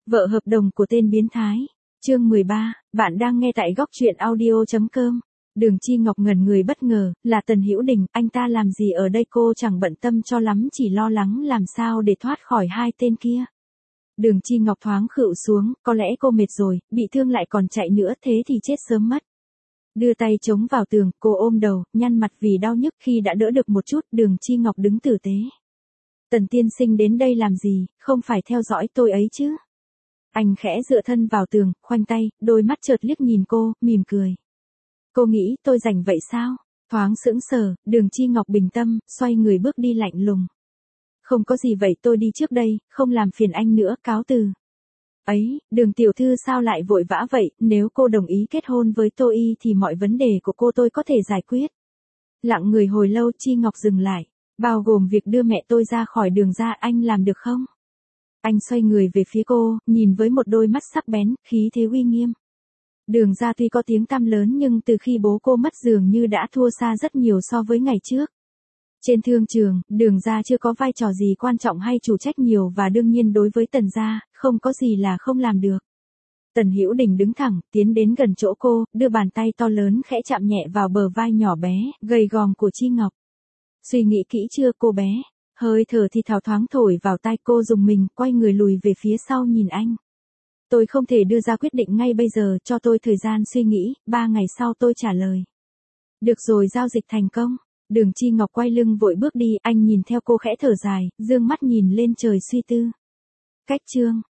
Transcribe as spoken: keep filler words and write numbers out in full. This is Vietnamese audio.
Vợ hợp đồng của tên biến thái. Chương mười ba, bạn đang nghe tại góc truyện audio chấm com. Đường Chi Ngọc ngẩn người bất ngờ, là Tần Hữu Đình, anh ta làm gì ở đây? Cô chẳng bận tâm cho lắm, chỉ lo lắng làm sao để thoát khỏi hai tên kia. Đường Chi Ngọc thoáng khựu xuống, có lẽ cô mệt rồi, bị thương lại còn chạy nữa, thế thì chết sớm mất. Đưa tay chống vào tường, cô ôm đầu, nhăn mặt vì đau nhức. Khi đã đỡ được một chút, Đường Chi Ngọc đứng tử tế. Tần tiên sinh đến đây làm gì, không phải theo dõi tôi ấy chứ? Anh khẽ dựa thân vào tường, khoanh tay, đôi mắt chợt liếc nhìn cô, mỉm cười. Cô nghĩ tôi rảnh vậy sao? Thoáng sững sờ, Đường Chi Ngọc bình tâm, xoay người bước đi lạnh lùng. Không có gì vậy, tôi đi trước đây, không làm phiền anh nữa, cáo từ. Ấy, Đường tiểu thư sao lại vội vã vậy? Nếu cô đồng ý kết hôn với tôi y thì mọi vấn đề của cô tôi có thể giải quyết. Lặng người hồi lâu, Chi Ngọc dừng lại, bao gồm việc đưa mẹ tôi ra khỏi Đường gia, anh làm được không? Anh xoay người về phía cô, nhìn với một đôi mắt sắc bén, khí thế uy nghiêm. Đường gia tuy có tiếng tăm lớn nhưng từ khi bố cô mất dường như đã thua xa rất nhiều so với ngày trước. Trên thương trường, Đường gia chưa có vai trò gì quan trọng hay chủ trách nhiều, và đương nhiên đối với Tần gia, không có gì là không làm được. Tần Hữu Đình đứng thẳng, tiến đến gần chỗ cô, đưa bàn tay to lớn khẽ chạm nhẹ vào bờ vai nhỏ bé, gầy gòm của Chi Ngọc. Suy nghĩ kỹ chưa cô bé? Hơi thở thì thào thoáng thổi vào tai cô, dùng mình, quay người lùi về phía sau nhìn anh. Tôi không thể đưa ra quyết định ngay bây giờ, cho tôi thời gian suy nghĩ, ba ngày sau tôi trả lời. Được rồi, giao dịch thành công. Đường Chi Ngọc quay lưng vội bước đi, anh nhìn theo cô khẽ thở dài, dương mắt nhìn lên trời suy tư. Cách chương.